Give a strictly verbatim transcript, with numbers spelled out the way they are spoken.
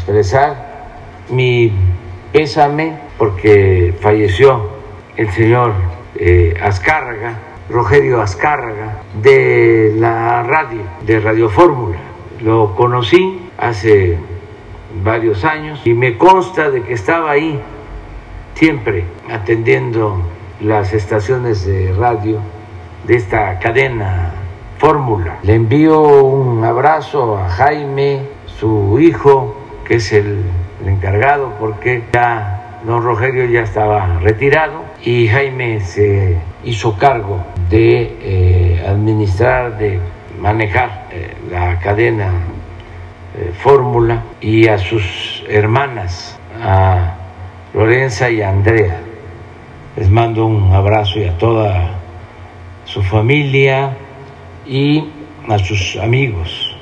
expresar mi pésame porque falleció el señor eh, Azcárraga, Rogelio Azcárraga, de la radio, de Radio Fórmula. Lo conocí hace varios años y me consta de que estaba ahí siempre atendiendo las estaciones de radio de esta cadena Fórmula. Le envío un abrazo a Jaime, su hijo, que es el, el encargado, porque ya don Rogelio ya estaba retirado y Jaime se hizo cargo de eh, administrar, de manejar eh, la cadena eh, Fórmula, y a sus hermanas, a Lorenza y a Andrea. Les mando un abrazo y a toda su familia y a sus amigos